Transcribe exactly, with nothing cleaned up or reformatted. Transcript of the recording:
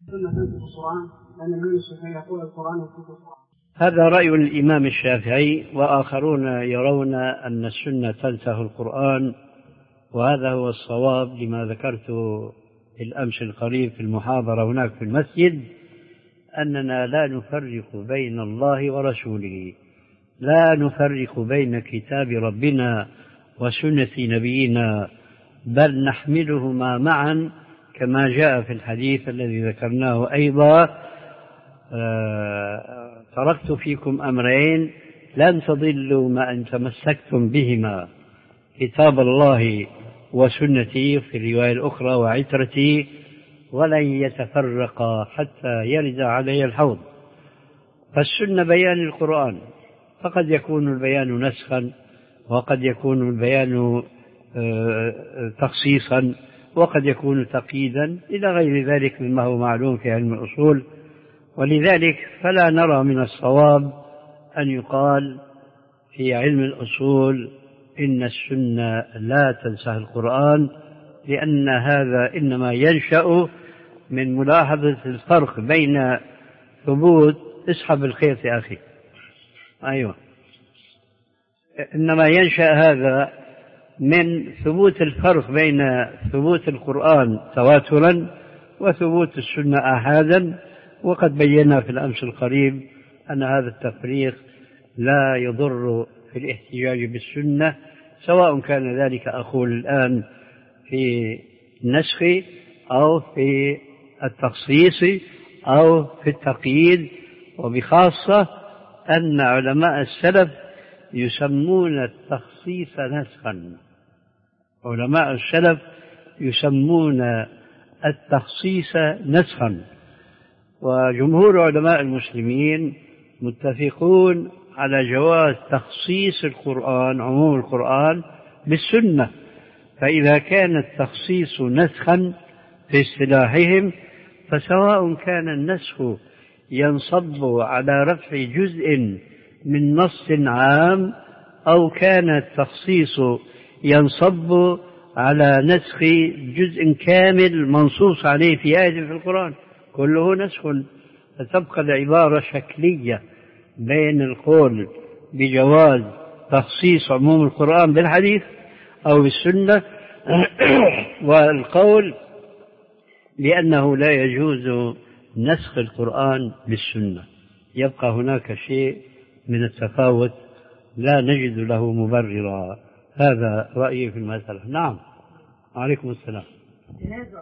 السنة تنسخ القرآن لأن الإمام الشافعي يقول القرآن ينسخ القرآن. هذا رأي الإمام الشافعي، وآخرون يرون أن السنة تنسخ القرآن، وهذا هو الصواب لما ذكرته الأمس القريب في المحاضرة هناك في المسجد، أننا لا نفرق بين الله ورسوله، لا نفرق بين كتاب ربنا وسنة نبينا، بل نحملهما معا كما جاء في الحديث الذي ذكرناه أيضا: آه تركت فيكم أمرين لن تضلوا ما أن تمسكتم بهما، كتاب الله وسنتي، في الرواية الأخرى وعترتي، ولن يتفرقا حتى يرد علي الحوض. فالسنة بيان القرآن، فقد يكون البيان نسخا، وقد يكون البيان تخصيصا، وقد يكون تقييدا، إلى غير ذلك مما هو معلوم في علم الأصول. ولذلك فلا نرى من الصواب أن يقال في علم الأصول إن السنة لا تنسخ القرآن، لأن هذا إنما ينشأ من ملاحظة الفرق بين ثبوت اسحب الخيط يا أخي أيوة إنما ينشأ هذا من ثبوت الفرق بين ثبوت القرآن تواترا وثبوت السنة آحادا. وقد بينا في الأمس القريب أن هذا التفريق لا يضر في الاحتجاج بالسنة، سواء كان ذلك أقول الآن في النسخ أو في التخصيص أو في التقييد. وبخاصة أن علماء السلف يسمون التخصيص نسخا، علماء السلف يسمون التخصيص نسخا، وجمهور علماء المسلمين متفقون على جواز تخصيص القرآن، عموم القرآن، بالسنة. فإذا كان التخصيص نسخا في اصطلاحهم، فسواء كان النسخ ينصب على رفع جزء من نص عام، أو كان التخصيص ينصب على نسخ جزء كامل منصوص عليه في آية في القرآن، كله نسخ. فتبقى العبارة شكلية بين القول بجواز تخصيص عموم القرآن بالحديث أو بالسنة والقول لأنه لا يجوز نسخ القرآن بالسنة. يبقى هناك شيء من التفاوت لا نجد له مبررا. هذا رأيي في المسألة. نعم، عليكم السلام.